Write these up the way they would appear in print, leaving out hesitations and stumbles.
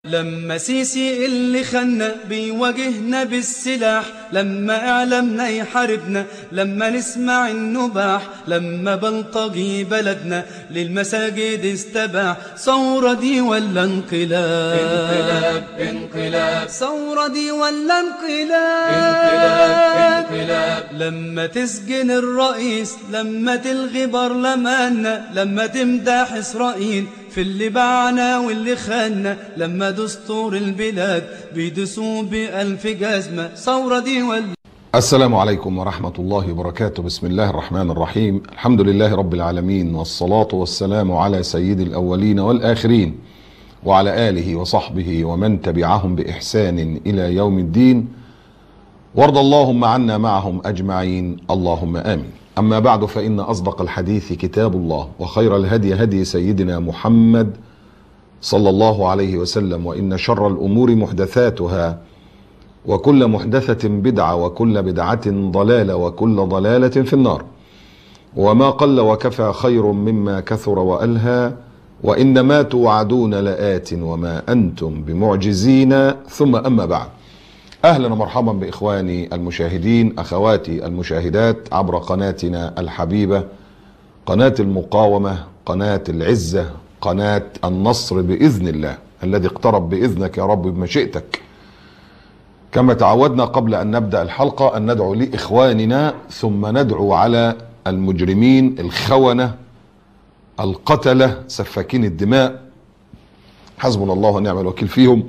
لما سيسي اللي خلنا بيواجهنا بالسلاح، لما اعلامنا يحاربنا، لما نسمع النباح، لما بلطجي بلدنا للمساجد استباح. ثورة دي ولا انقلاب؟ انقلاب انقلاب. ثورة دي ولا انقلاب؟ انقلاب انقلاب. لما تسجن الرئيس، لما تلغي برلماننا، لما تمدح إسرائيل في اللي باعنا واللي خاننا، لما دستور البلاد بيدسوه بألف جزمة. ثورة دي ولا؟ السلام عليكم ورحمة الله وبركاته. بسم الله الرحمن الرحيم. الحمد لله رب العالمين، والصلاة والسلام على سيد الأولين والآخرين، وعلى آله وصحبه ومن تبعهم بإحسان إلى يوم الدين، وارض اللهم عنا معهم أجمعين، اللهم آمين. أما بعد، فإن أصدق الحديث كتاب الله، وخير الهدي هدي سيدنا محمد صلى الله عليه وسلم، وإن شر الأمور محدثاتها، وكل محدثة بدعة، وكل بدعة ضلالة، وكل ضلالة في النار. وما قل وكفى خير مما كثر وألهى، وإنما توعدون لآت وما أنتم بمعجزين. ثم أما بعد، أهلا ومرحبا بإخواني المشاهدين، أخواتي المشاهدات عبر قناتنا الحبيبة، قناة المقاومة، قناة العزة، قناة النصر بإذن الله الذي اقترب بإذنك يا رب بمشيئتك. كما تعودنا قبل أن نبدأ الحلقة أن ندعو لإخواننا، ثم ندعو على المجرمين الخونة القتلة سفاكين الدماء، حسبنا الله ونعم الوكيل فيهم.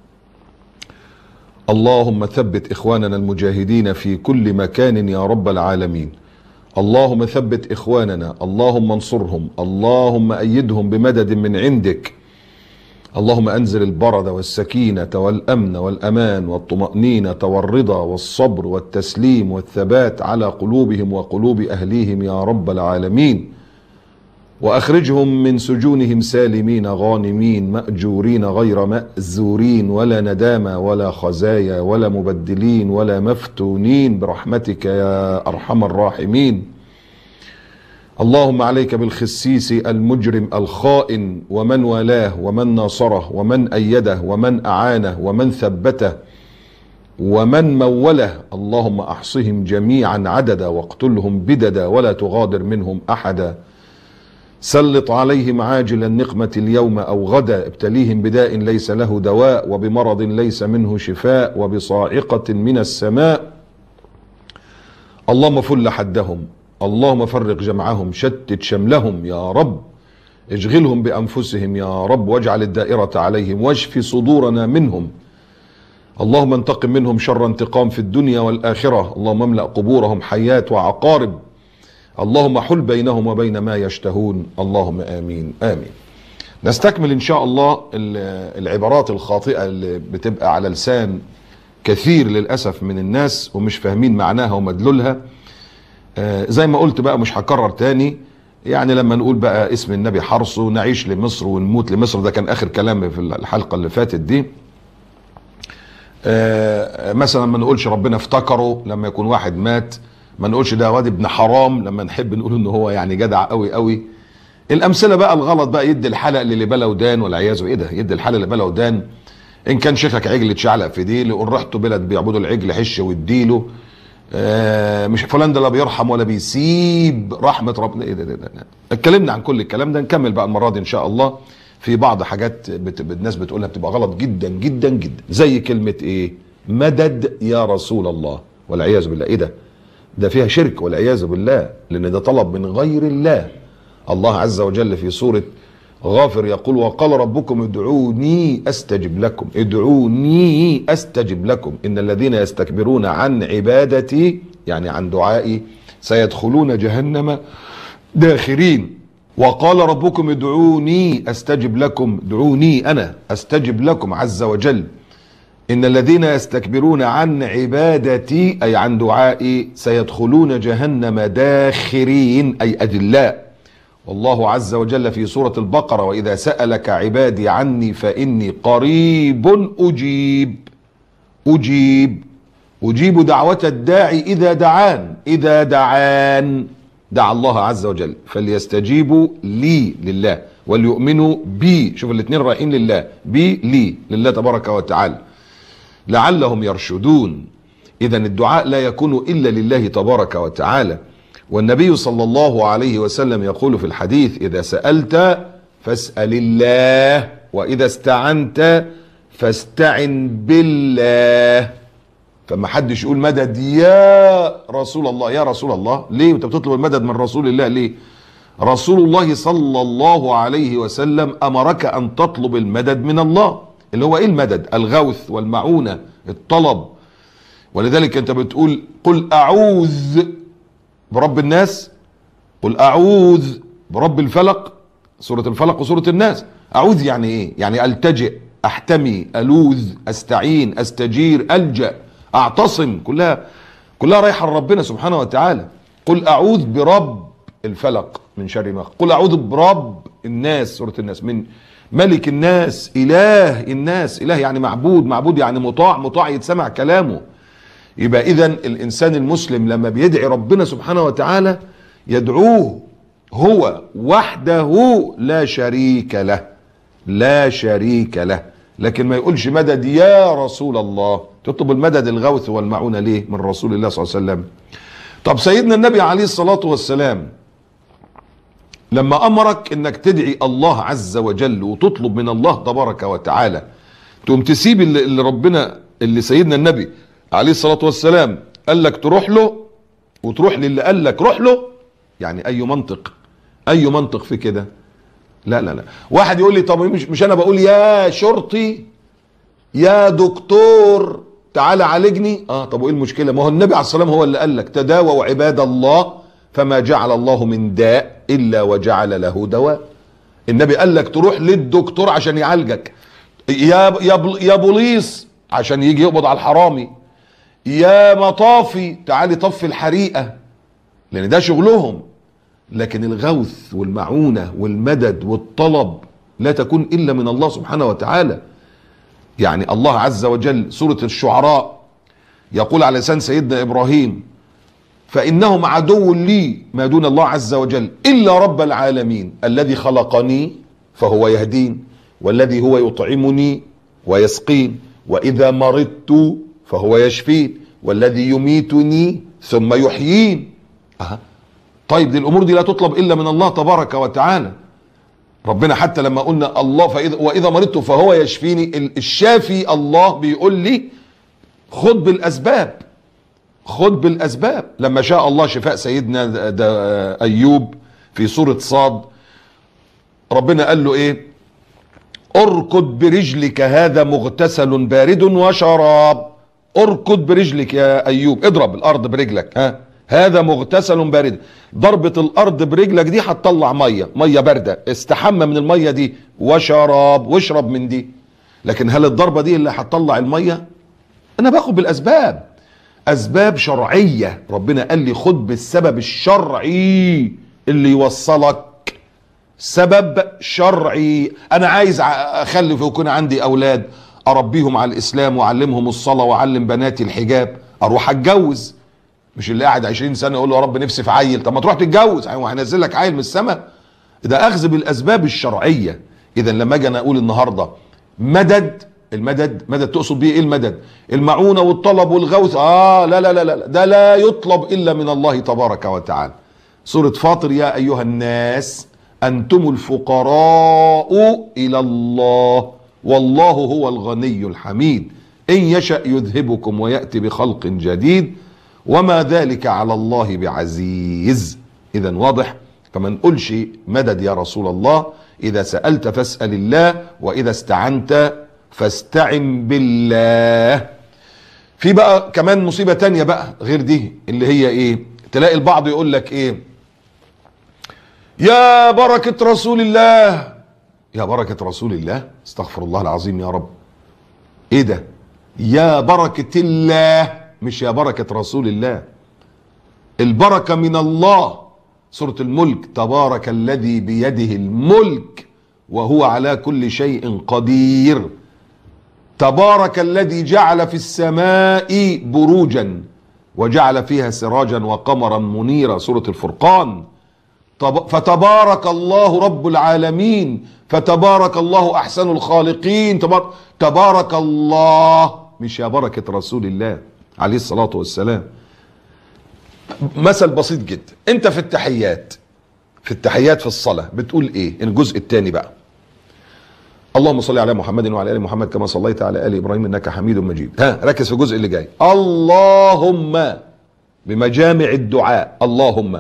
اللهم ثبت إخواننا المجاهدين في كل مكان يا رب العالمين. اللهم ثبت إخواننا، اللهم انصرهم، اللهم أيدهم بمدد من عندك. اللهم أنزل البرد والسكينة والأمن والأمان والطمأنينة والرضا والصبر والتسليم والثبات على قلوبهم وقلوب أهليهم يا رب العالمين. وأخرجهم من سجونهم سالمين غانمين مأجورين غير مأزورين، ولا ندامة ولا خزايا ولا مبدلين ولا مفتونين، برحمتك يا أرحم الراحمين. اللهم عليك بالخسيس المجرم الخائن، ومن والاه ومن ناصره ومن أيده ومن أعانه ومن ثبته ومن موله. اللهم أحصهم جميعا عددا، واقتلهم بددا، ولا تغادر منهم أحدا. سلط عليهم عاجل النقمة اليوم أو غدا، ابتليهم بداء ليس له دواء، وبمرض ليس منه شفاء، وبصاعقة من السماء. اللهم فل حدهم، اللهم فرق جمعهم، شتت شملهم يا رب، اشغلهم بأنفسهم يا رب، واجعل الدائرة عليهم، واشف صدورنا منهم. اللهم انتقم منهم شر انتقام في الدنيا والآخرة. اللهم املأ قبورهم حيات وعقارب. اللهم حل بينهم وبين ما يشتهون، اللهم آمين آمين. نستكمل إن شاء الله العبارات الخاطئة اللي بتبقى على لسان كثير للأسف من الناس ومش فاهمين معناها ومدلولها. زي ما قلت بقى، مش هكرر تاني. يعني لما نقول بقى اسم النبي حرصه، نعيش لمصر ونموت لمصر، ده كان آخر كلام في الحلقة اللي فاتت دي. مثلا ما نقولش ربنا افتكره لما يكون واحد مات، ما نقولش ده واد ابن حرام لما نحب نقول انه هو يعني جدع قوي قوي. الامثله بقى الغلط بقى، يدي الحلق اللي بلا ودان، والعياذ ايه ده، يدي الحلق اللي بلا ودان. ان كان شيخك عجل اتشعلق في ديل، يقول رحتوا بلد بيعبدوا العجل حش واديله. مش فلان ده لا بيرحم ولا بيسيب رحمه ربنا. ايه ده. اتكلمنا عن كل الكلام ده، نكمل بقى المره دي ان شاء الله في بعض حاجات الناس بتقولها بتبقى غلط جدا جدا جدا، زي كلمه ايه؟ مدد يا رسول الله، والعياذ بالله. ايه ده فيها شرك والعياذ بالله، لان ده طلب من غير الله. الله عز وجل في سورة غافر يقول: وقال ربكم ادعوني استجب لكم، ادعوني استجب لكم، ان الذين يستكبرون عن عبادتي، يعني عن دعائي، سيدخلون جهنم داخرين. وقال ربكم ادعوني استجب لكم، ادعوني انا استجب لكم عز وجل، إن الذين يستكبرون عن عبادتي أي عن دعائي سيدخلون جهنم داخرين أي أذلاء. والله عز وجل في سورة البقرة: وإذا سألك عبادي عني فإني قريب أجيب دعوة الداعي إذا دعان دعا الله عز وجل، فليستجيبوا لي لله وليؤمنوا بي. شوف الاثنين رايحين لله، بي لي، لله تبارك وتعالى، لعلهم يرشدون. اذا الدعاء لا يكون الا لله تبارك وتعالى. والنبي صلى الله عليه وسلم يقول في الحديث: اذا سألت فاسأل الله، واذا استعنت فاستعن بالله. فما حدش يقول مدد يا رسول الله، يا رسول الله ليه؟ انت بتطلب المدد من رسول الله ليه؟ رسول الله صلى الله عليه وسلم امرك ان تطلب المدد من الله، اللي هو ايه المدد؟ الغوث والمعونة، الطلب. ولذلك انت بتقول: قل اعوذ برب الناس، قل اعوذ برب الفلق، سورة الفلق وسورة الناس. اعوذ يعني ايه؟ يعني التجئ، احتمي، الوذ، استعين، استجير، الجأ، اعتصم، كلها رايحة لربنا سبحانه وتعالى. قل اعوذ برب الفلق من شر ما خلق، قل اعوذ برب الناس، سورة الناس، من ملك الناس، اله الناس. اله يعني معبود، معبود يعني مطاع، مطاع يتسمع كلامه. يبقى اذا الانسان المسلم لما بيدعي ربنا سبحانه وتعالى يدعوه هو وحده لا شريك له، لا شريك له. لكن ما يقولش مدد يا رسول الله. تطلب المدد الغوث والمعونة ليه من رسول الله صلى الله عليه وسلم؟ طب سيدنا النبي عليه الصلاة والسلام لما امرك انك تدعي الله عز وجل وتطلب من الله تبارك وتعالى، تقوم تسيب اللي ربنا، اللي سيدنا النبي عليه الصلاة والسلام قال لك تروح له، وتروح للي قال لك روح له؟ يعني اي منطق، اي منطق في كده؟ لا لا لا. واحد يقول لي: طب مش انا بقول يا شرطي يا دكتور تعالى عالجني؟ طب وايه المشكلة؟ ما هو النبي عليه الصلاة والسلام هو اللي قال لك: تداووا عباد الله فما جعل الله من داء الا وجعل له دواء. النبي قال لك تروح للدكتور عشان يعالجك، يا بوليس عشان يجي يقبض على الحرامي، يا مطافي تعالي طفي الحريقة، لان ده شغلهم. لكن الغوث والمعونة والمدد والطلب لا تكون الا من الله سبحانه وتعالى. يعني الله عز وجل سورة الشعراء يقول على لسان سيدنا ابراهيم: فإنهم عدو لي ما دون الله عز وجل إلا رب العالمين الذي خلقني فهو يهدين، والذي هو يطعمني ويسقين، وإذا مرضت فهو يشفين، والذي يميتني ثم يحيين. طيب دي الأمور دي لا تطلب إلا من الله تبارك وتعالى. ربنا حتى لما قلنا الله وإذا مرضت فهو يشفيني، الشافي الله بيقول لي خد بالأسباب، خد بالأسباب. لما شاء الله شفاء سيدنا أيوب في سورة صاد، ربنا قال له ايه؟ اركض برجلك هذا مغتسل بارد وشراب. اركض برجلك يا أيوب، اضرب الأرض برجلك، هذا مغتسل بارد. ضربة الأرض برجلك دي هتطلع مية باردة، استحمى من المية دي، وشراب، واشرب من دي. لكن هل الضربة دي اللي هتطلع المية؟ أنا باخد بالأسباب، أسباب شرعية. ربنا قال لي خد بالسبب الشرعي اللي يوصلك، سبب شرعي. أنا عايز أخلف ويكون عندي أولاد، أربيهم على الإسلام وأعلمهم الصلاة وأعلم بناتي الحجاب، أروح أتجوز. مش اللي قاعد 20 سنة يقول له يا رب نفسي في عيل. طب ما تروح تتجوز، هينزل لك عيل من السماء؟ ده أخذ بالأسباب الشرعية. إذا لما أجي أنا أقول النهاردة مدد، المدد مدد تقصد بيه ايه؟ المدد المعونة والطلب والغوث. لا لا لا لا، ده لا يطلب الا من الله تبارك وتعالى. سورة فاطر: يا ايها الناس انتم الفقراء الى الله والله هو الغني الحميد ان يشأ يذهبكم ويأتي بخلق جديد وما ذلك على الله بعزيز. اذا واضح؟ فما نقولش مدد يا رسول الله. اذا سألت فاسأل الله، واذا استعنت فاستعن بالله. في بقى كمان مصيبة تانية بقى غير دي، اللي هي ايه؟ تلاقي البعض يقول لك ايه؟ يا بركة رسول الله، يا بركة رسول الله، استغفر الله العظيم يا رب. ايه ده؟ يا بركة الله، مش يا بركة رسول الله. البركة من الله. سورة الملك: تبارك الذي بيده الملك وهو على كل شيء قدير. تبارك الذي جعل في السماء بروجا وجعل فيها سراجا وقمرا منيرا. سورة الفرقان: فتبارك الله رب العالمين، فتبارك الله احسن الخالقين، تبارك الله، مش يا بركة رسول الله عليه الصلاة والسلام. مثل بسيط جدا، انت في التحيات في الصلاة بتقول ايه؟ الجزء الثاني بقى، اللهم صل على محمد وعلى ال محمد كما صليت على ال ابراهيم انك حميد مجيد. ركز في الجزء اللي جاي، اللهم بمجامع الدعاء، اللهم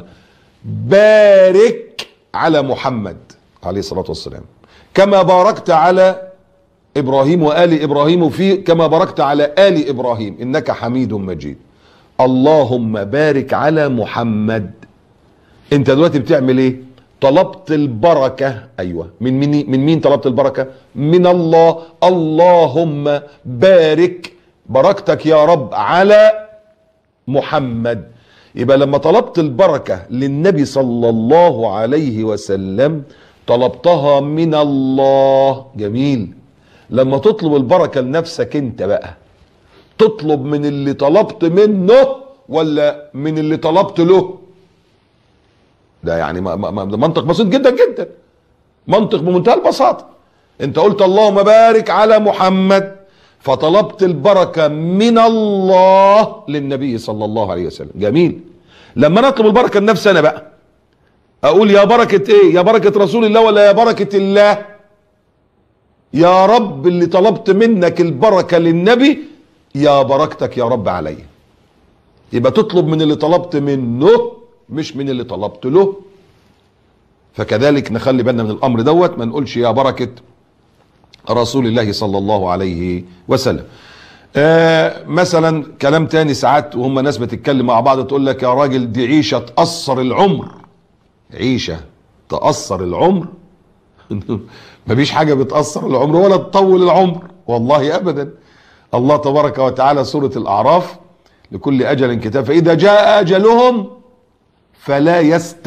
بارك على محمد عليه الصلاة والسلام كما باركت على ابراهيم وآل ابراهيم كما باركت على آل ابراهيم انك حميد مجيد. اللهم بارك على محمد. انت دلوقتي بتعمل ايه؟ طلبت البركة. ايوه، من مين طلبت البركة؟ من الله. اللهم بارك، بركتك يا رب على محمد. يبقى لما طلبت البركة للنبي صلى الله عليه وسلم طلبتها من الله. جميل. لما تطلب البركة لنفسك انت بقى، تطلب من اللي طلبت منه ولا من اللي طلبت له؟ ده يعني منطق بسيط جدا جدا، منطق بمنتهى البساطة. انت قلت اللهم بارك على محمد، فطلبت البركة من الله للنبي صلى الله عليه وسلم. جميل. لما نطلب البركة لنفسي انا بقى، اقول يا بركة ايه؟ يا بركة رسول الله ولا يا بركة الله؟ يا رب اللي طلبت منك البركة للنبي، يا بركتك يا رب علي. يبقى تطلب من اللي طلبت منه مش من اللي طلبت له. فكذلك نخلي بالنا من الامر دوت، ما نقولش يا بركة رسول الله صلى الله عليه وسلم. مثلا كلام تاني ساعات وهم ناس بتتكلم مع بعض تقول لك يا راجل دي عيشة تقصر العمر. عيشة تقصر العمر؟ مفيش حاجة بتقصر العمر ولا تطول العمر، والله ابدا. الله تبارك وتعالى سورة الاعراف لكل اجل كتاب، فاذا جاء اجلهم فلا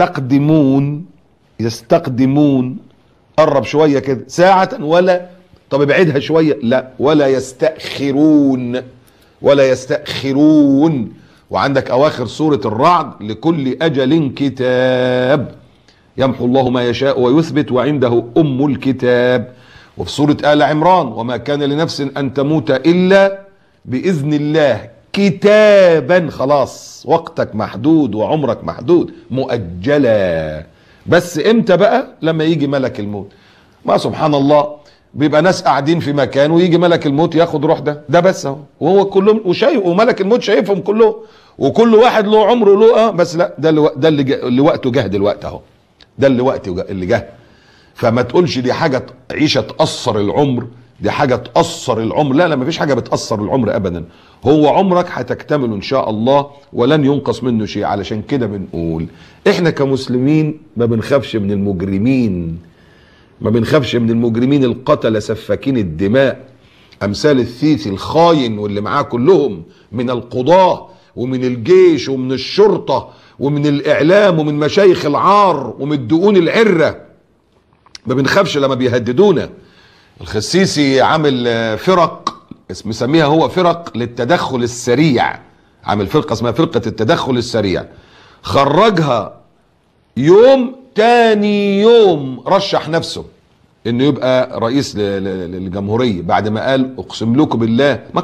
يستقدمون. قرب شوية كده ساعة، ولا طب ابعدها شوية، لا، ولا يستأخرون. وعندك اواخر سورة الرعد لكل اجل كتاب يمحو الله ما يشاء ويثبت وعنده ام الكتاب. وفي سورة آل عمران وما كان لنفس ان تموت الا باذن الله كتابا، خلاص وقتك محدود وعمرك محدود، مؤجلا. بس امتى بقى؟ لما يجي ملك الموت. ما سبحان الله، بيبقى ناس قاعدين في مكان ويجي ملك الموت ياخد روح ده بس اهو، وهو كلهم وشايف، وملك الموت شايفهم كلهم، وكل واحد له عمره له بس لا، ده اللي وقته جه دلوقتي اهو، ده اللي وقته اللي جه. فما تقولش دي حاجه عيشه تقصر العمر، دي حاجه تقصر العمر. لا، مفيش حاجه بتقصر العمر ابدا. هو عمرك هتكتمل ان شاء الله ولن ينقص منه شيء. علشان كده بنقول احنا كمسلمين ما بنخافش من المجرمين، ما بنخافش من المجرمين القتلة سفاكين الدماء امثال الثيثي الخاين واللي معاه كلهم من القضاة ومن الجيش ومن الشرطة ومن الاعلام ومن مشايخ العار ومن الدقون العرة. ما بنخافش لما بيهددونا. الخسيسي عامل فرق مسميها هو فرق للتدخل السريع، عامل فرقة اسمها فرقة التدخل السريع، خرجها يوم تاني يوم رشح نفسه انه يبقى رئيس للجمهورية بعد ما قال اقسم لكم بالله. ما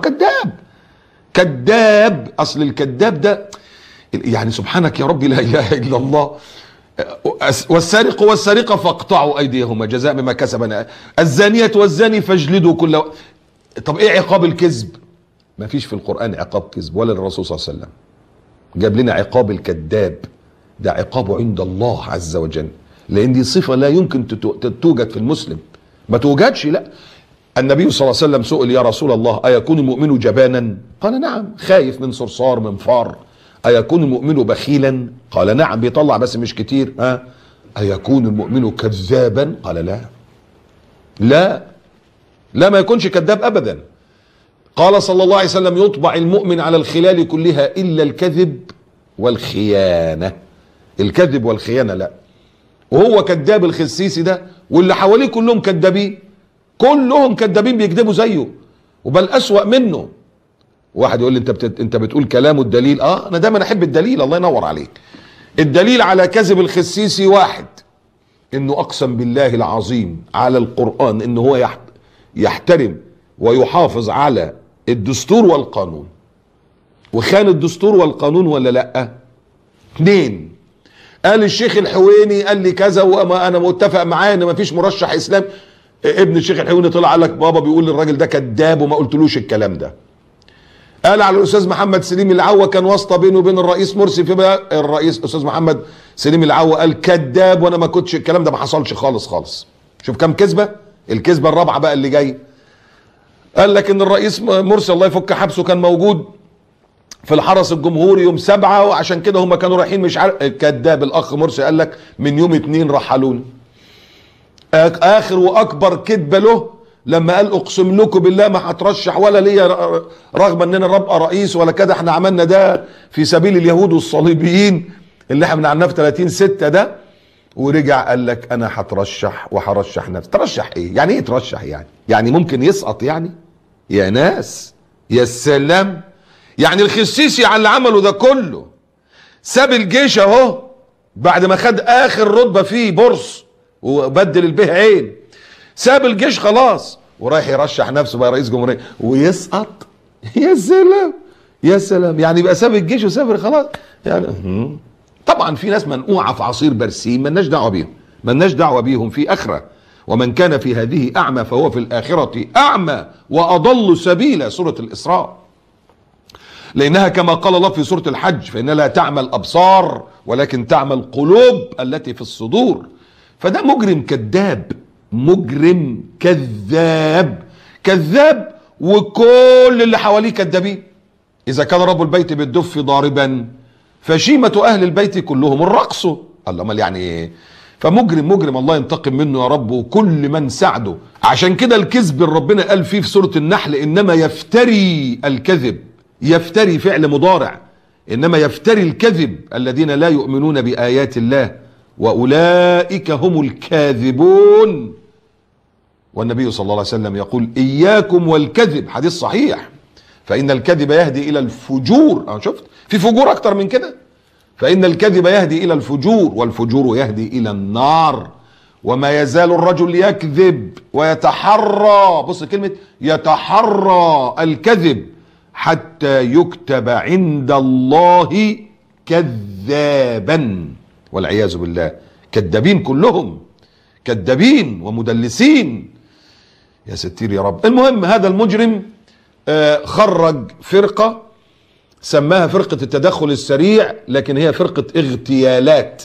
كذاب. اصل الكذاب ده يعني سبحانك يا ربي لا اله الا الله. والسارق والسارقة فاقطعوا ايديهما جزاء بما كسبا، الزانية والزاني فاجلدوا كل طب ايه عقاب الكذب؟ ما فيش في القرآن عقاب كذب ولا الرسول صلى الله عليه وسلم جاب لنا عقاب الكذاب. ده عقابه عند الله عز وجل، لان دي صفة لا يمكن توجد في المسلم، ما توجدش. لا، النبي صلى الله عليه وسلم سئل يا رسول الله ايكون المؤمن جبانا؟ قال نعم، خايف من صرصار من فار. ايكون المؤمن بخيلا؟ قال نعم، بيطلع بس مش كتير. ايكون المؤمن كذابا؟ قال لا ما يكونش كذاب ابدا. قال صلى الله عليه وسلم يطبع المؤمن على الخلال كلها الا الكذب والخيانة. الكذب والخيانة لا. وهو كذاب الخسيسي ده واللي حواليه كلهم كذابين، كلهم كذابين بيكذبوا زيه وبل اسوأ منه. واحد يقول لي انت بتقول كلام الدليل. انا دايما احب الدليل، الله ينور عليك. الدليل على كذب الخسيسي واحد، انه اقسم بالله العظيم على القرآن انه هو يحترم ويحافظ على الدستور والقانون، وخان الدستور والقانون ولا لا؟ 2، قال الشيخ الحويني قال لي كذا وما انا متفق معاه ان مفيش مرشح اسلام. ابن الشيخ الحويني طلع قال لك بابا بيقول للراجل ده كذاب وما قلتلوش الكلام ده. قال على الاستاذ محمد سليم العوا كان واسطه بينه وبين الرئيس مرسي، في بقى الرئيس استاذ محمد سليم العوا قال كذاب وانا ما كنتش، الكلام ده ما حصلش خالص خالص. شوف كم كذبه. الكذبه الرابعه بقى اللي جاي، قال لك ان الرئيس مرسي الله يفك حبسه كان موجود في الحرس الجمهوري يوم 7، وعشان كده هم كانوا رايحين مش عارف. كذاب الاخ مرسي قال لك من يوم 2 رحلوني. اخر واكبر كذبه له لما قال اقسم لكم بالله ما هترشح ولا ليا رغم اننا ابقى رئيس ولا كده، احنا عملنا ده في سبيل اليهود والصليبيين اللي احنا بنعناه في 30/6 ده، ورجع قال لك انا هترشح وهرشح نفسي. ترشح ايه؟ يعني ايه ترشح؟ يعني ممكن يسقط يعني؟ يا ناس يا سلام. يعني الخسيسي على اللي عمله ده كله ساب الجيش اهو بعد ما خد اخر رتبه فيه بورس وبدل البه عين، ساب الجيش خلاص ورايح يرشح نفسه بقى رئيس جمهوريه ويسقط. يا سلام يا سلام. يعني يبقى ساب الجيش وسافر خلاص يعني. طبعا في ناس منقوعه في عصير برسيم مالناش دعوه بيهم، مالناش دعوه بيهم في اخره. ومن كان في هذه اعمى فهو في الاخره اعمى واضل سبيلا، سوره الاسراء. لانها كما قال الله في سوره الحج فانها لا تعمى الابصار ولكن تعمى القلوب التي في الصدور. فده مجرم كذاب، مجرم كذاب كذاب، وكل اللي حواليه كذابين. اذا كان رب البيت بالدف ضاربا فشيمة اهل البيت كلهم الرقص. الله، امال يعني ايه؟ فمجرم مجرم الله ينتقم منه يا رب وكل من ساعده. عشان كده الكذب اللي ربنا قال فيه في سورة النحل انما يفتري الكذب، يفتري فعل مضارع، انما يفتري الكذب الذين لا يؤمنون بآيات الله واولئك هم الكاذبون. والنبي صلى الله عليه وسلم يقول اياكم والكذب، حديث صحيح، فان الكذب يهدي الى الفجور. شفت في فجور اكتر من كده؟ فان الكذب يهدي الى الفجور والفجور يهدي الى النار. وما يزال الرجل يكذب ويتحرى، بص كلمة يتحرى الكذب حتى يكتب عند الله كذابا والعياذ بالله. كذابين كلهم، كذابين ومدلسين. يا ستير يا رب. المهم هذا المجرم خرج فرقة سماها فرقة التدخل السريع، لكن هي فرقة اغتيالات.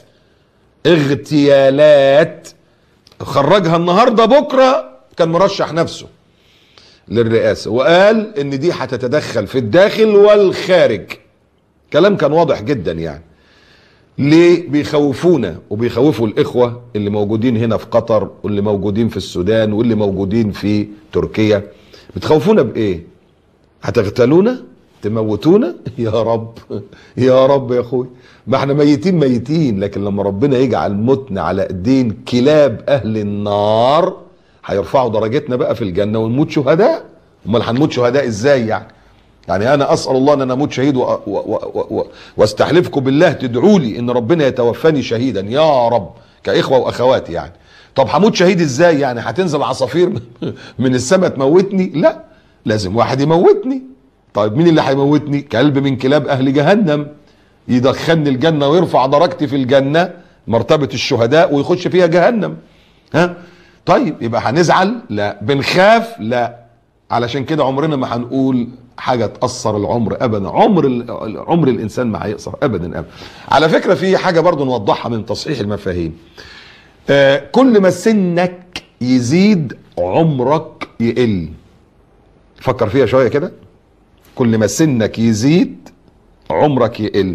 اغتيالات خرجها النهاردة، بكرة كان مرشح نفسه للرئاسة وقال ان دي هتتدخل في الداخل والخارج. كلام كان واضح جدا يعني. ليه بيخوفونا وبيخوفوا الاخوة اللي موجودين هنا في قطر واللي موجودين في السودان واللي موجودين في تركيا؟ بتخوفونا بايه؟ هتغتالونا؟ تموتونا؟ يا رب يا رب يا اخوي، ما احنا ميتين، لكن لما ربنا يجعل موتنا على ايدين كلاب اهل النار هيرفعوا درجتنا بقى في الجنة ونموت شهداء. امال هنموت شهداء ازاي يعني؟ يعني انا اسال الله ان انا اموت شهيد واستحلفكم بالله تدعوا لي ان ربنا يتوفاني شهيدا يا رب كاخوه واخوات يعني. طب هموت شهيد ازاي يعني؟ هتنزل عصافير من السماء تموتني؟ لا، لازم واحد يموتني. طيب مين اللي هيموتني؟ كلب من كلاب اهل جهنم يدخلني الجنه ويرفع درجتي في الجنه مرتبه الشهداء ويخش فيها جهنم. ها طيب يبقى هنزعل؟ لا. بنخاف؟ لا. علشان كده عمرنا ما هنقول حاجه تاثر العمر ابدا. عمر الانسان ما هيقصر ابدا ابدا. على فكره في حاجه برضو نوضحها من تصحيح المفاهيم. كل ما سنك يزيد عمرك يقل. فكر فيها شويه كده. كل ما سنك يزيد عمرك يقل.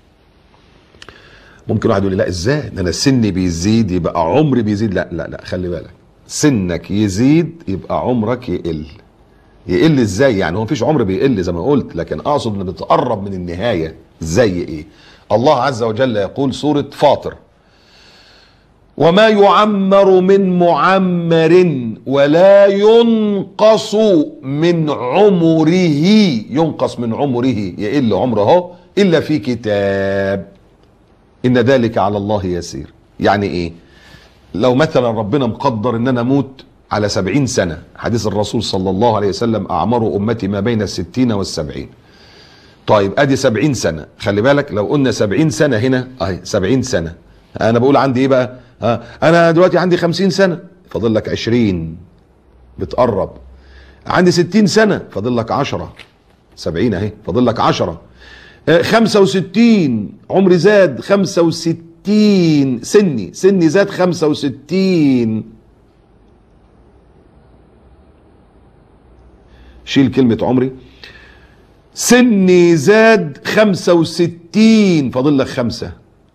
ممكن واحد يقول لي لا ازاي؟ ده انا سني بيزيد يبقى عمري بيزيد. لا لا لا، خلي بالك، سنك يزيد يبقى عمرك يقل. يقل ازاي يعني؟ هو مفيش عمر بيقل زي ما قلت، لكن اقصد ان بتقرب من النهايه. زي ايه؟ الله عز وجل يقول سوره فاطر: وما يعمر من معمر ولا ينقص من عمره. ينقص من عمره، يقل عمره الا في كتاب. ان ذلك على الله يسير. يعني ايه؟ لو مثلا ربنا مقدر ان انا اموت على 70 سنة، حديث الرسول صلى الله عليه وسلم اعمار امتي ما بين 60 و70. طيب ادي 70 سنة، خلي بالك لو قلنا 70 سنة هنا اهي 70 سنة، انا بقول عندي ايه بقى؟ انا دلوقتي عندي 50 سنة، فاضل لك 20 بتقرب. عندي 60 سنة فاضل لك 10، 70 اهي فاضل لك 10. 65 عمري زاد، 65 سني زاد 65. شيل كلمة عمري، سني زاد 65 فاضل لك 5،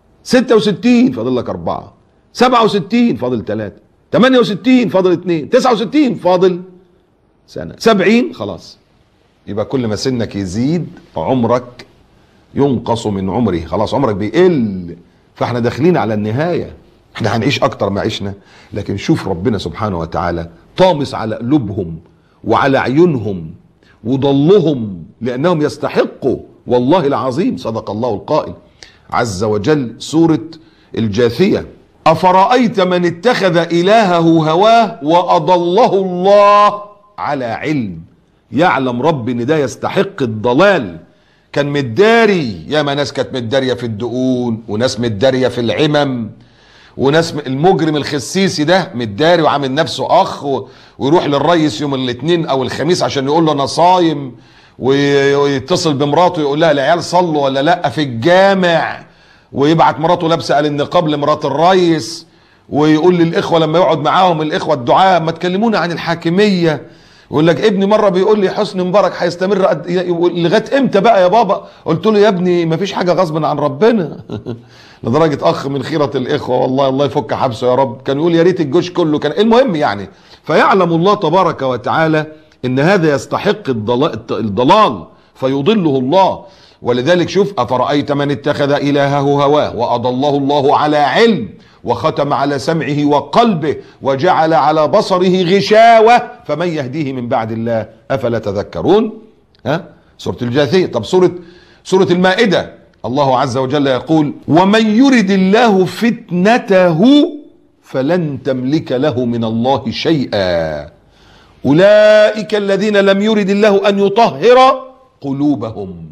66 فاضل لك 4، 67 فاضل 3، 68 فاضل 2، 69 فاضل سنة، 70 خلاص. يبقى كل ما سنك يزيد عمرك ينقص من عمره، خلاص عمرك بيقل. فاحنا داخلين على النهاية، احنا هنعيش اكتر ما عشنا، لكن شوف ربنا سبحانه وتعالى طامس على قلوبهم وعلى عيونهم وضلهم لانهم يستحقوا. والله العظيم صدق الله القائل عز وجل، سورة الجاثية: أفرأيت من اتخذ إلهه هواه وأضله الله على علم. يعلم رب ان ده يستحق الضلال، كان متداري. ياما ناس كانت متدارية في الدقون، وناس متدارية في العمم، وناس المجرم الخسيسي ده متداري وعامل نفسه اخ ويروح للريس يوم الاثنين او الخميس عشان يقول له انا صايم، ويتصل بمراته يقول لها العيال صلوا ولا لا في الجامع، ويبعت مراته لابسه النقاب لمرات الريس، ويقول للاخوه لما يقعد معاهم الاخوه الدعاء ما تكلمونا عن الحاكميه. يقول لك ابني مره بيقول لي حسني مبارك هيستمر لغايه امتى بقى يا بابا؟ قلت له يا ابني ما فيش حاجه غصب عن ربنا. لدرجه اخ من خيره الاخوه والله الله يفك حبسه يا رب كان يقول يا ريت الجيش كله كان. المهم يعني، فيعلم الله تبارك وتعالى ان هذا يستحق الضلال فيضله الله. ولذلك شوف: افرايت من اتخذ الهه هواه واضله الله على علم وختم على سمعه وقلبه وجعل على بصره غشاوة فمن يهديه من بعد الله أفلا تذكرون. سورة الجاثية. طب سورة المائدة الله عز وجل يقول: ومن يرد الله فتنته فلن تملك له من الله شيئا أولئك الذين لم يرد الله أن يطهر قلوبهم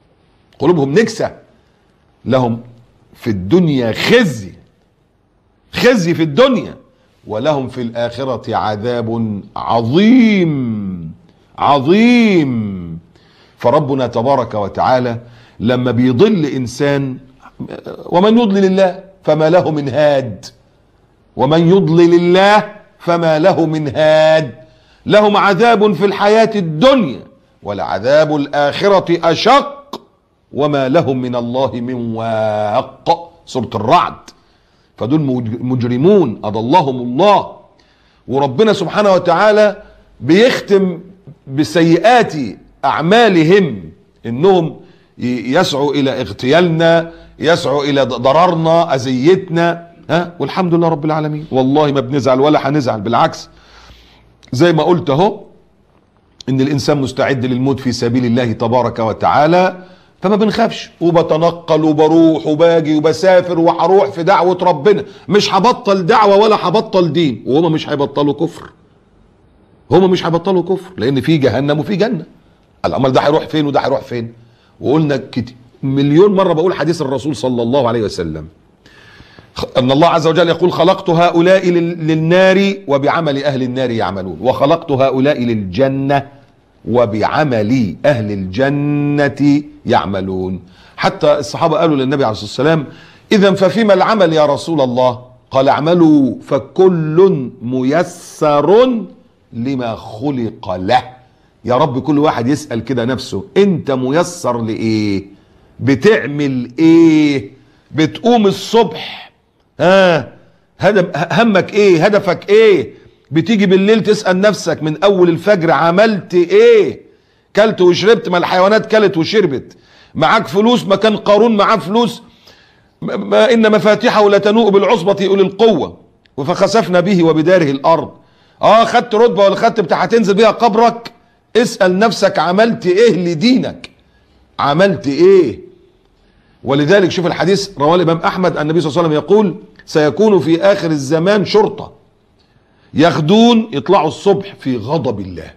نكسة، لهم في الدنيا خزي في الدنيا ولهم في الآخرة عذاب عظيم. فربنا تبارك وتعالى لما بيضل إنسان، ومن يضلل الله فما له من هاد، لهم عذاب في الحياة الدنيا ولعذاب الآخرة أشق وما لهم من الله من واق. سورة الرعد. فدول مجرمون أضلهم الله. وربنا سبحانه وتعالى بيختم بسيئات أعمالهم، إنهم يسعوا إلى اغتيالنا، يسعوا إلى ضررنا، أذيتنا. والحمد لله رب العالمين، والله ما بنزعل ولا هنزعل، بالعكس زي ما قلت اهو إن الإنسان مستعد للموت في سبيل الله تبارك وتعالى، فما بنخافش، وبتنقل وبروح وباجي وبسافر وهروح في دعوة ربنا. مش هبطل دعوة ولا هبطل دين، وهما مش هيبطلوا كفر، لأن في جهنم وفي جنة. الأمر ده هيروح فين وده هيروح فين؟ وقلنا مليون مرة بقول حديث الرسول صلى الله عليه وسلم أن الله عز وجل يقول: خلقت هؤلاء للنار وبعمل أهل النار يعملون، وخلقت هؤلاء للجنة وبعمل أهل الجنة يعملون. حتى الصحابة قالوا للنبي عليه الصلاة والسلام: إذن ففيما العمل يا رسول الله؟ قال: اعملوا فكل ميسر لما خلق له. يا رب كل واحد يسأل كده نفسه: انت ميسر لإيه؟ بتعمل ايه؟ بتقوم الصبح همك ايه؟ هدفك ايه؟ بتيجي بالليل تسأل نفسك من اول الفجر عملت ايه؟ كلت وشربت؟ ما الحيوانات كلت وشربت. معاك فلوس؟ ما كان قارون معاه فلوس؟ ما ان مفاتيحه لتنوء بالعصبة اولي القوة فخسفنا به وبداره الارض. خدت رتبة ولا خدت بتاع هتنزل بيها قبرك؟ اسأل نفسك عملت ايه لدينك؟ عملت ايه؟ ولذلك شوف الحديث رواه الامام احمد، النبي صلى الله عليه وسلم يقول سيكون في اخر الزمان شرطة يغدون يطلعوا الصبح في غضب الله،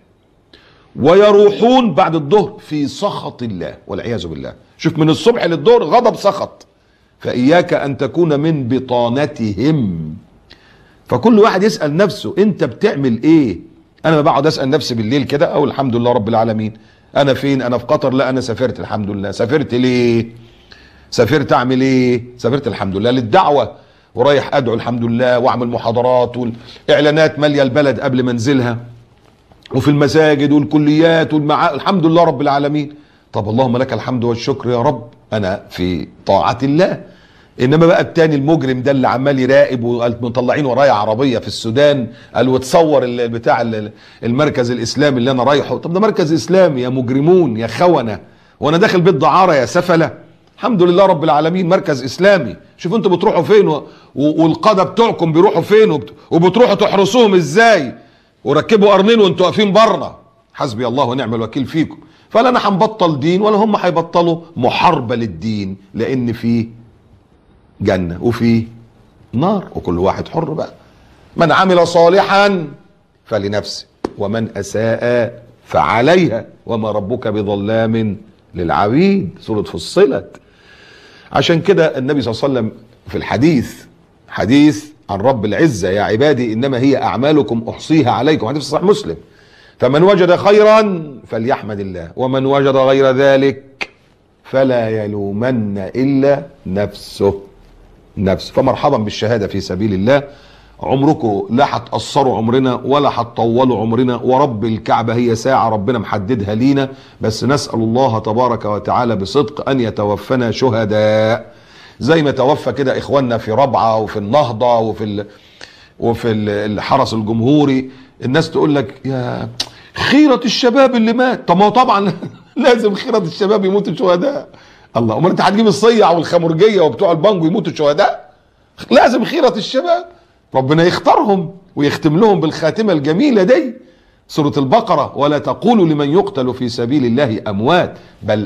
ويروحون بعد الظهر في سخط الله والعياذ بالله. شوف من الصبح للظهر غضب سخط، فإياك أن تكون من بطانتهم. فكل واحد يسأل نفسه انت بتعمل ايه؟ انا ما بقعد اسأل نفسي بالليل كده او الحمد لله رب العالمين انا فين؟ انا في قطر؟ لا انا سافرت الحمد لله. سافرت ليه؟ سافرت اعمل ايه؟ سافرت الحمد لله للدعوة، ورايح ادعو الحمد لله واعمل محاضرات والاعلانات مالية البلد قبل ما انزلها، وفي المساجد والكليات الحمد لله رب العالمين. طب اللهم لك الحمد والشكر يا رب، انا في طاعة الله. انما بقى التاني المجرم ده اللي عمال يراقب، ومطلعين ورايا عربيه في السودان قال وتصور بتاع المركز الاسلامي اللي انا رايحه. طب ده مركز اسلامي يا مجرمون يا خونه، وانا داخل بيت دعاره يا سفله؟ الحمد لله رب العالمين مركز اسلامي. شوفوا انتوا بتروحوا فين والقاده بتوعكم بيروحوا فين وبتروحوا تحرسوهم ازاي، وركبوا قرنين وانتوا واقفين بره. حسبي الله ونعم الوكيل فيكم. فلا انا هنبطل دين ولا هم هيبطلوا محاربه للدين، لان فيه جنة وفي نار، وكل واحد حر بقى. من عمل صالحا فلنفسه ومن أساء فعليها وما ربك بظلام للعبيد. سورة فصلت. عشان كده النبي صلى الله عليه وسلم في الحديث، حديث عن رب العزة، يا عبادي إنما هي أعمالكم أحصيها عليكم، حديث صحيح مسلم، فمن وجد خيرا فليحمد الله ومن وجد غير ذلك فلا يلومن إلا نفسه. فمرحبا بالشهادة في سبيل الله. عمركم لا هتقصروا عمرنا ولا هتطولوا عمرنا، ورب الكعبة هي ساعة ربنا محددها لينا، بس نسأل الله تبارك وتعالى بصدق أن يتوفنا شهداء زي ما توفى كده إخواننا في ربعة وفي النهضة وفي الحرس الجمهوري. الناس تقول لك يا خيرة الشباب اللي مات. طب ما هو طبعا لازم خيرة الشباب يموتوا شهداء. الله، امال انت هتجيب الصيع والخمرجيه وبتوع البانجو يموتوا شهداء؟ لازم خيرة الشباب ربنا يختارهم ويختم لهم بالخاتمه الجميله دي. سوره البقره، ولا تقولوا لمن يقتل في سبيل الله اموات بل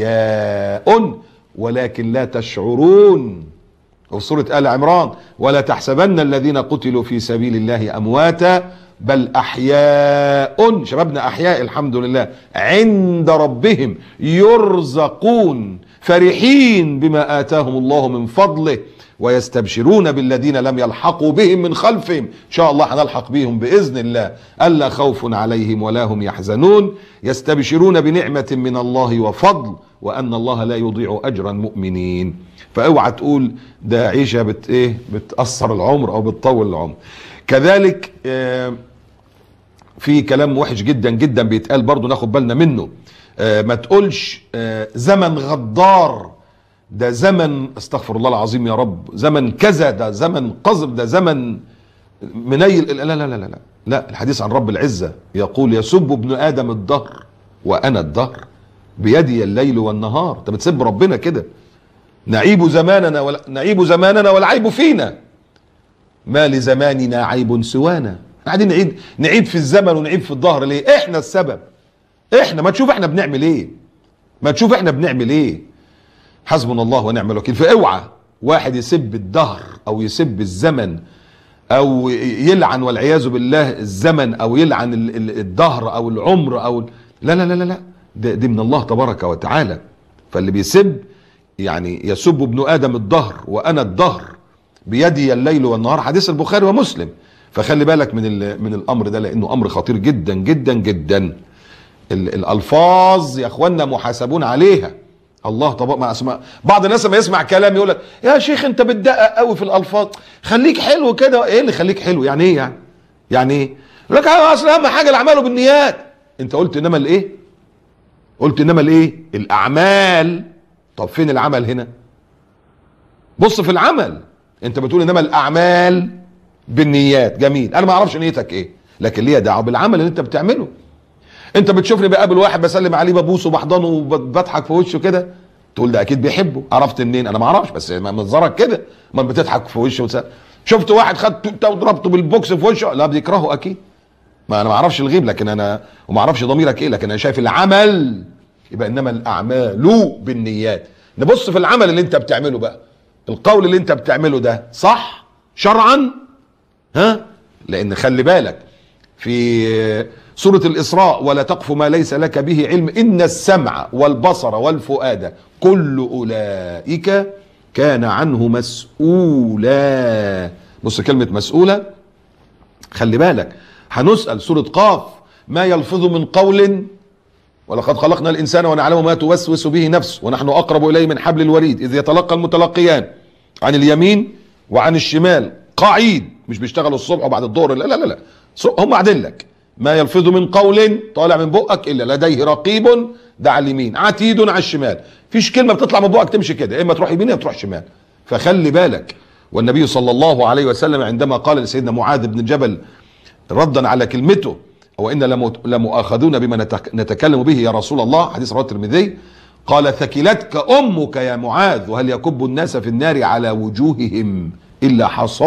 احياء ولكن لا تشعرون. وفي سوره ال عمران، ولا تحسبن الذين قتلوا في سبيل الله امواتا بل احياء، شبابنا احياء الحمد لله، عند ربهم يرزقون فرحين بما آتاهم الله من فضله ويستبشرون بالذين لم يلحقوا بهم من خلفهم. إن شاء الله هنلحق بهم بإذن الله، ألا خوف عليهم ولا هم يحزنون، يستبشرون بنعمة من الله وفضل وأن الله لا يضيع أجر المؤمنين. فاوعى تقول ده عيشة بتأثر العمر أو بتطول العمر. كذلك في كلام وحش جدا جدا بيتقال برضو ناخد بالنا منه. ما تقولش زمن غدار، ده زمن استغفر الله العظيم يا رب، زمن كذا، ده زمن قذب، ده زمن منيل. لا لا لا لا لا لا. الحديث عن رب العزة يقول يسب ابن آدم الدهر وأنا الدهر بيدي الليل والنهار. انت بتسب ربنا كده. نعيب زماننا والعيب فينا، ما لزماننا عيب سوانا. قاعدين نعيد في الزمن ونعيد في الظهر ليه؟ احنا السبب. احنا ما تشوف احنا بنعمل ايه، ما تشوف احنا بنعمل ايه. حسبنا الله ونعم الوكيل. فاوعى واحد يسب الدهر او يسب الزمن او يلعن والعياذ بالله الزمن او يلعن الدهر او العمر او لا لا لا لا. دي من الله تبارك وتعالى. فاللي بيسب يعني يسب ابن آدم الدهر وأنا الدهر بيدي الليل والنهار، حديث البخاري ومسلم. فخلي بالك من الأمر ده، لأنه أمر خطير جدا جدا جدا. الألفاظ يا أخوانا محاسبون عليها. الله طبعا ما اسمع بعض الناس لما يسمع كلام يقول لك يا شيخ انت بتدقق قوي في الألفاظ، خليك حلو كده. ايه اللي خليك حلو؟ يعني ايه يعني؟ يعني ايه؟ يقول لك اصل اهم حاجه الاعمال بالنيات. انت قلت انما الايه؟ قلت انما الايه؟ الاعمال. طب فين العمل هنا؟ بص في العمل. انت بتقول انما الاعمال بالنيات، جميل، انا ما اعرفش نيتك ايه، لكن ليها دعوه بالعمل اللي انت بتعمله. انت بتشوفني بقابل واحد بسلم عليه ببوسه وبحضنه وبضحك في وشه كده، تقول ده اكيد بيحبه. عرفت منين؟ انا ما اعرفش، بس منظرك كده. ما بتضحك في وشه شفت واحد خدته وضربته بالبوكس في وشه، لا بيكرهه اكيد. ما انا ما اعرفش الغيب، لكن انا وما اعرفش ضميرك ايه، لكن انا شايف العمل. يبقى انما الاعمال بالنيات. نبص في العمل اللي انت بتعمله بقى، القول اللي انت بتعمله ده صح شرعا؟ ها؟ لان خلي بالك في سورة الإسراء: ولا تقف ما ليس لك به علم إن السمع والبصر والفؤاد كل أولئك كان عنه مسؤولا. بص كلمة مسؤولة، خلي بالك هنسأل. سورة قاف: ما يلفظ من قول ولقد خلقنا الإنسان ونعلم ما توسوس به نفسه ونحن أقرب إليه من حبل الوريد إذ يتلقى المتلقيان عن اليمين وعن الشمال قعيد. مش بيشتغلوا الصبح وبعد الظهر، لا لا لا لا، هم قاعدين لك. ما يلفظ من قول طالع من بقك الا لديه رقيب، ده على اليمين، عتيد على الشمال. فيش كلمه بتطلع من بقك تمشي كده، اما تروح يمين يا تروح شمال. فخلي بالك. والنبي صلى الله عليه وسلم عندما قال لسيدنا معاذ بن جبل ردا على كلمته: وإن لمؤاخذون بما نتكلم به يا رسول الله، حديث رواه الترمذي، قال: ثكلتك امك يا معاذ، وهل يكب الناس في النار على وجوههم الا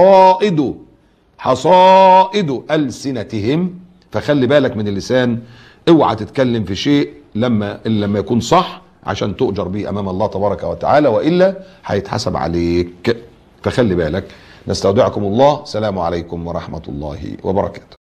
حصائد ألسنتهم. فخلي بالك من اللسان، اوعى تتكلم في شيء لما يكون صح عشان تؤجر به امام الله تبارك وتعالى، والا هيتحسب عليك. فخلي بالك. نستودعكم الله. سلام عليكم ورحمة الله وبركاته.